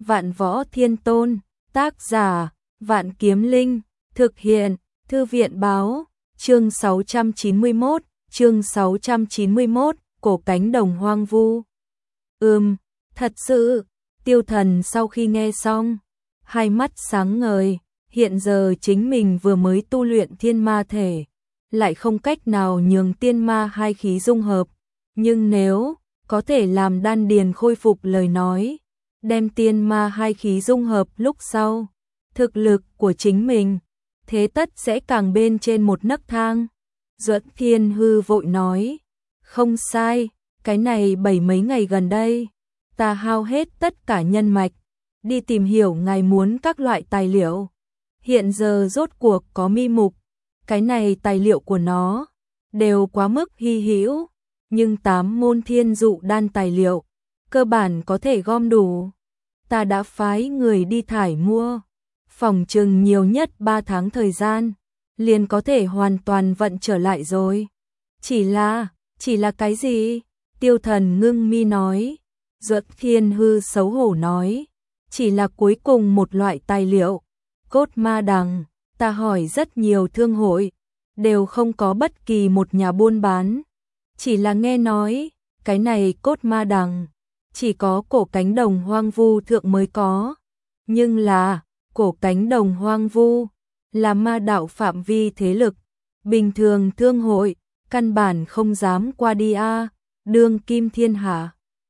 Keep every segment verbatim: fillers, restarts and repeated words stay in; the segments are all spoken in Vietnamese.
Vạn Võ Thiên Tôn, tác giả, Vạn Kiếm Linh, thực hiện, Thư viện báo, chương sáu trăm chín mươi mốt, chương sáu trăm chín mươi mốt, cổ cánh đồng hoang vu. Ừm, thật sự, Tiêu Thần sau khi nghe xong, hai mắt sáng ngời, hiện giờ chính mình vừa mới tu luyện thiên ma thể, lại không cách nào nhường tiên ma hai khí dung hợp, nhưng nếu có thể làm đan điền khôi phục lời nói, đem tiên ma hai khí dung hợp lúc sau, thực lực của chính mình, thế tất sẽ càng bên trên một nấc thang. Duẫn Thiên Hư vội nói, không sai, cái này bảy mấy ngày gần đây, ta hao hết tất cả nhân mạch, đi tìm hiểu ngài muốn các loại tài liệu. Hiện giờ rốt cuộc có mi mục, cái này tài liệu của nó đều quá mức hy hữu, nhưng tám môn thiên dụ đan tài liệu, cơ bản có thể gom đủ. Ta đã phái người đi thải mua, phòng chừng nhiều nhất ba tháng thời gian, liền có thể hoàn toàn vận trở lại rồi. Chỉ là, chỉ là cái gì? Tiêu Thần ngưng mi nói. Duẫn Thiên Hư xấu hổ nói, chỉ là cuối cùng một loại tài liệu, cốt ma đằng. Ta hỏi rất nhiều thương hội, đều không có bất kỳ một nhà buôn bán. Chỉ là nghe nói, cái này cốt ma đằng, chỉ có cổ cánh đồng hoang vu thượng mới có. Nhưng là, cổ cánh đồng hoang vu, là ma đạo phạm vi thế lực. Bình thường thương hội, căn bản không dám qua đi a. Đương kim thiên hạ,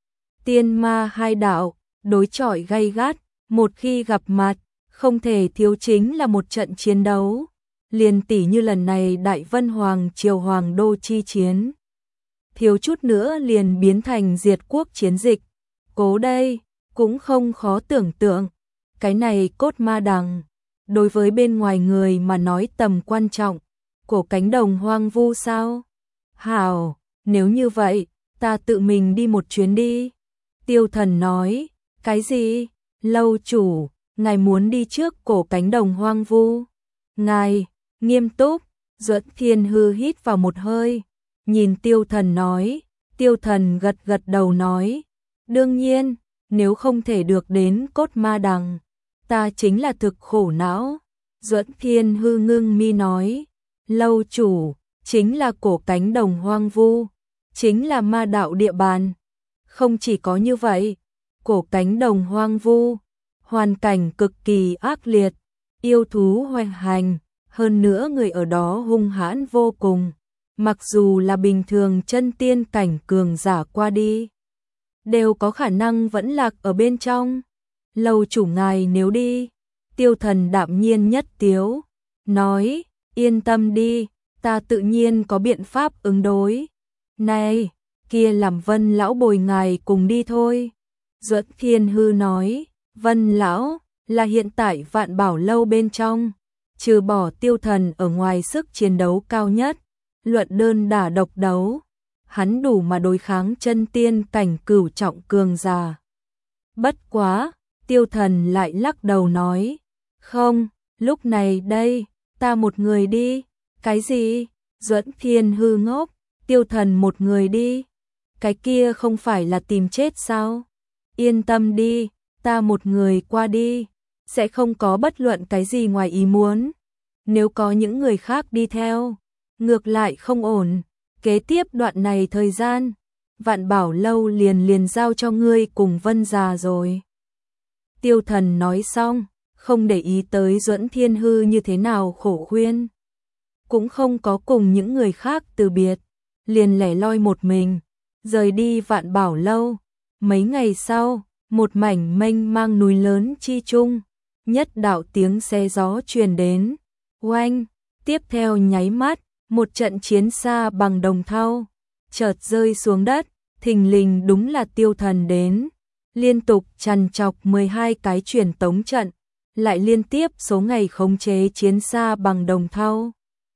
tiên ma hai đạo, đối chọi gay gắt, một khi gặp mặt, không thể thiếu chính là một trận chiến đấu. Liền tỷ như lần này Đại Vân Hoàng Triều Hoàng Đô chi chiến, thiếu chút nữa liền biến thành diệt quốc chiến dịch. Cố đây, cũng không khó tưởng tượng, cái này cốt ma đằng, đối với bên ngoài người mà nói tầm quan trọng, cổ cánh đồng hoang vu sao? Hảo, nếu như vậy, ta tự mình đi một chuyến đi. Tiêu Thần nói, cái gì? Lâu chủ, ngài muốn đi trước cổ cánh đồng hoang vu? Ngài, nghiêm túc. Duẫn Thiên Hư hít vào một hơi, nhìn Tiêu Thần nói. Tiêu Thần gật gật đầu nói, đương nhiên, nếu không thể được đến cốt ma đằng, ta chính là thực khổ não. Duẫn Thiên Hư ngưng mi nói, lâu chủ, chính là cổ cánh đồng hoang vu, chính là ma đạo địa bàn. Không chỉ có như vậy, cổ cánh đồng hoang vu, hoàn cảnh cực kỳ ác liệt, yêu thú hoành hành, hơn nữa người ở đó hung hãn vô cùng. Mặc dù là bình thường chân tiên cảnh cường giả qua đi, đều có khả năng vẫn lạc ở bên trong. Lâu chủ ngài nếu đi, Tiêu Thần đạm nhiên nhất tiếu, nói, yên tâm đi, ta tự nhiên có biện pháp ứng đối. Này, kia làm Vân lão bồi ngài cùng đi thôi. Duẫn Thiên Hư nói, Vân lão là hiện tại Vạn Bảo lâu bên trong, trừ bỏ Tiêu Thần ở ngoài sức chiến đấu cao nhất, luận đơn đả độc đấu, hắn đủ mà đối kháng chân tiên cảnh cửu trọng cường giả. Bất quá, Tiêu Thần lại lắc đầu nói, không, lúc này đây, ta một người đi. Cái gì? Duẫn Thiên Hư ngốc, Tiêu Thần một người đi? Cái kia không phải là tìm chết sao? Yên tâm đi, ta một người qua đi, sẽ không có bất luận cái gì ngoài ý muốn. Nếu có những người khác đi theo, ngược lại không ổn. Kế tiếp đoạn này thời gian, Vạn Bảo lâu liền liền giao cho ngươi cùng Vân già rồi. Tiêu Thần nói xong, không để ý tới Duẫn Thiên Hư như thế nào khổ khuyên, cũng không có cùng những người khác từ biệt, liền lẻ loi một mình, rời đi Vạn Bảo lâu. Mấy ngày sau, một mảnh mênh mang núi lớn chi trung, nhất đạo tiếng xe gió truyền đến, oanh, tiếp theo nháy mắt, một trận chiến xa bằng đồng thau, chợt rơi xuống đất, thình lình đúng là Tiêu Thần đến, liên tục trằn trọc mười hai cái truyền tống trận, lại liên tiếp số ngày khống chế chiến xa bằng đồng thau.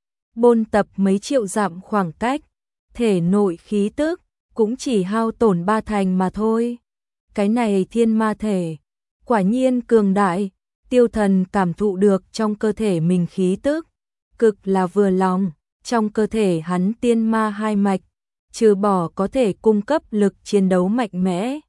Bôn tập mấy triệu dặm khoảng cách, thể nội khí tức cũng chỉ hao tổn ba thành mà thôi. Cái này thiên ma thể, quả nhiên cường đại. Tiêu Thần cảm thụ được trong cơ thể mình khí tức, cực là vừa lòng. Trong cơ thể hắn tiên ma hai mạch, trừ bỏ có thể cung cấp lực chiến đấu mạnh mẽ,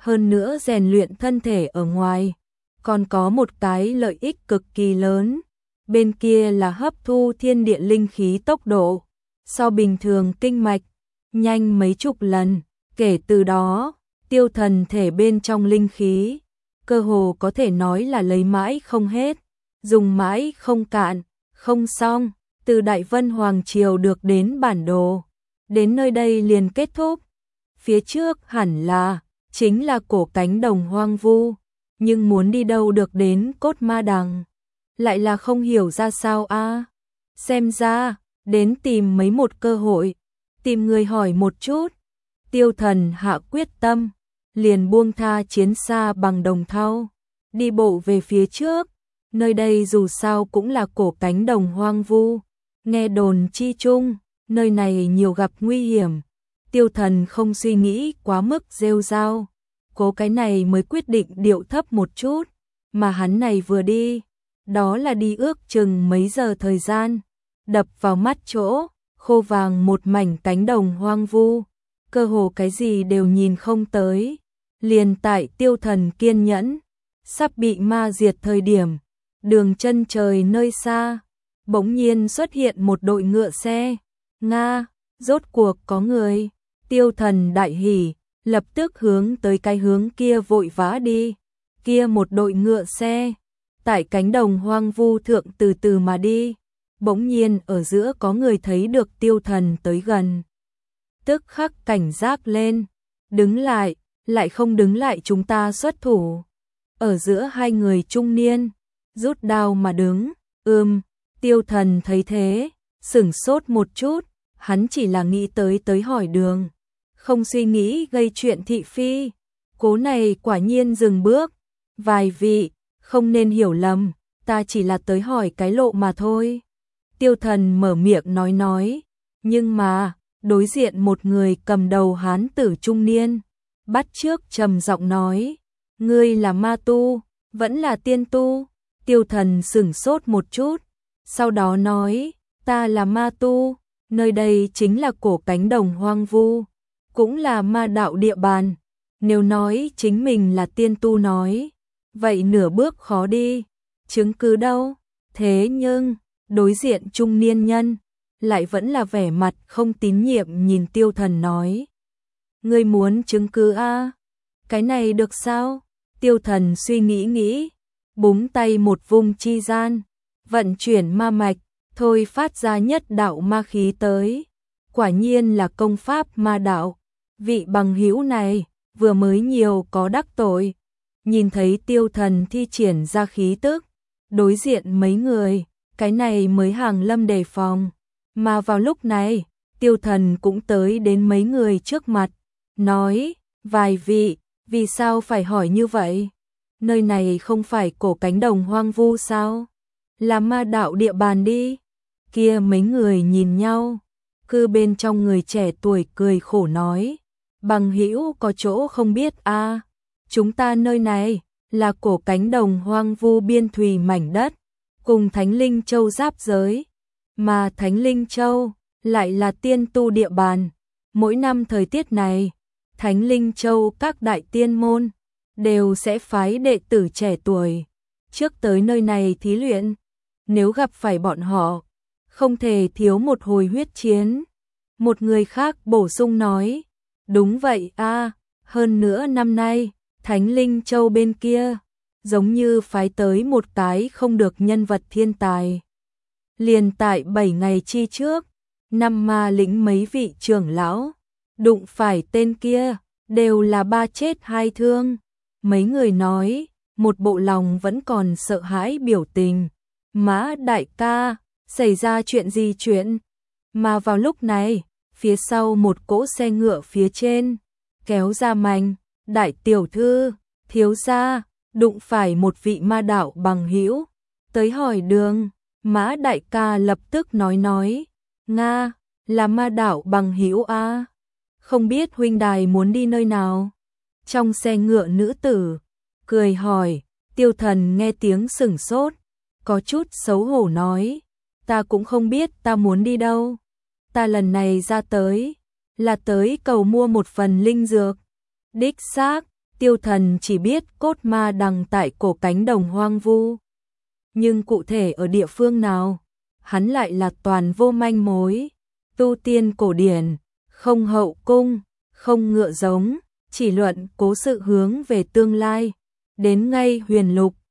hơn nữa rèn luyện thân thể ở ngoài, còn có một cái lợi ích cực kỳ lớn, bên kia là hấp thu thiên địa linh khí tốc độ, so bình thường kinh mạch, nhanh mấy chục lần, kể từ đó, tiêu thần thể bên trong linh khí, cơ hồ có thể nói là lấy mãi không hết, dùng mãi không cạn, không xong, từ Đại Vân Hoàng Triều được đến bản đồ, đến nơi đây liền kết thúc, phía trước hẳn là, chính là cổ cánh đồng hoang vu, nhưng muốn đi đâu được đến Cốt Ma Đằng, lại là không hiểu ra sao a. Xem ra, đến tìm mấy một cơ hội, tìm người hỏi một chút. Tiêu Thần hạ quyết tâm, liền buông tha chiến xa bằng đồng thau, đi bộ về phía trước, nơi đây dù sao cũng là cổ cánh đồng hoang vu, nghe đồn chi chung, nơi này nhiều gặp nguy hiểm. Tiêu Thần không suy nghĩ quá mức rêu rao, cố cái này mới quyết định điệu thấp một chút, mà hắn này vừa đi, đó là đi ước chừng mấy giờ thời gian, đập vào mắt chỗ, khô vàng một mảnh cánh đồng hoang vu, cơ hồ cái gì đều nhìn không tới, liền tại Tiêu Thần kiên nhẫn, sắp bị ma diệt thời điểm, đường chân trời nơi xa, bỗng nhiên xuất hiện một đội ngựa xe, Nga, rốt cuộc có người, Tiêu Thần đại hỉ, lập tức hướng tới cái hướng kia vội vã đi, kia một đội ngựa xe, tại cánh đồng hoang vu thượng từ từ mà đi, bỗng nhiên ở giữa có người thấy được Tiêu Thần tới gần. Tức khắc cảnh giác lên, đứng lại, lại không đứng lại chúng ta xuất thủ. Ở giữa hai người trung niên, rút đao mà đứng, ưm, Tiêu Thần thấy thế, sửng sốt một chút, hắn chỉ là nghĩ tới tới hỏi đường, không suy nghĩ gây chuyện thị phi. Cố này quả nhiên dừng bước, vài vị, không nên hiểu lầm, ta chỉ là tới hỏi cái lộ mà thôi. Tiêu Thần mở miệng nói nói, nhưng mà, đối diện một người cầm đầu hán tử trung niên, bắt trước trầm giọng nói, ngươi là ma tu, vẫn là tiên tu. Tiêu Thần sửng sốt một chút, sau đó nói, ta là ma tu, nơi đây chính là cổ cánh đồng hoang vu, cũng là ma đạo địa bàn, nếu nói chính mình là tiên tu nói, vậy nửa bước khó đi, chứng cứ đâu? Thế nhưng, đối diện trung niên nhân, lại vẫn là vẻ mặt không tín nhiệm nhìn Tiêu Thần nói. Ngươi muốn chứng cứ a? Cái này được sao? Tiêu Thần suy nghĩ nghĩ, búng tay một vùng chi gian, vận chuyển ma mạch, thôi phát ra nhất đạo ma khí tới. Quả nhiên là công pháp ma đạo, vị bằng hữu này, vừa mới nhiều có đắc tội. Nhìn thấy Tiêu Thần thi triển ra khí tức, đối diện mấy người, cái này mới hàng lâm đề phòng. Mà vào lúc này, Tiêu Thần cũng tới đến mấy người trước mặt, nói, vài vị, vì sao phải hỏi như vậy? Nơi này không phải cổ cánh đồng hoang vu sao? Là ma đạo địa bàn đi. Kia mấy người nhìn nhau, cư bên trong người trẻ tuổi cười khổ nói, bằng hữu có chỗ không biết a, à, chúng ta nơi này là cổ cánh đồng hoang vu biên thùy mảnh đất, cùng Thánh Linh Châu giáp giới, mà Thánh Linh Châu lại là tiên tu địa bàn. Mỗi năm thời tiết này, Thánh Linh Châu các đại tiên môn đều sẽ phái đệ tử trẻ tuổi trước tới nơi này thí luyện, nếu gặp phải bọn họ, không thể thiếu một hồi huyết chiến. Một người khác bổ sung nói, đúng vậy a, à, hơn nữa năm nay, Thánh Linh Châu bên kia, giống như phái tới một cái không được nhân vật thiên tài. Liền tại bảy ngày chi trước, năm ma lĩnh mấy vị trưởng lão, đụng phải tên kia, đều là ba chết hai thương. Mấy người nói, một bộ lòng vẫn còn sợ hãi biểu tình. Mã đại ca, xảy ra chuyện gì chuyện? Mà vào lúc này, phía sau một cỗ xe ngựa phía trên, kéo ra manh, đại tiểu thư, thiếu gia, đụng phải một vị ma đạo bằng hữu, tới hỏi đường. Mã đại ca lập tức nói nói, Nga, là ma đạo bằng hữu a, không biết huynh đài muốn đi nơi nào? Trong xe ngựa nữ tử, cười hỏi. Tiêu Thần nghe tiếng sửng sốt, có chút xấu hổ nói, ta cũng không biết ta muốn đi đâu, ta lần này ra tới, là tới cầu mua một phần linh dược. Đích xác, Tiêu Thần chỉ biết cốt ma đằng tại cổ cánh đồng hoang vu. Nhưng cụ thể ở địa phương nào, hắn lại là toàn vô manh mối. Tu tiên cổ điển, không hậu cung, không ngựa giống, chỉ luận cố sự hướng về tương lai. Đến ngay huyền lục,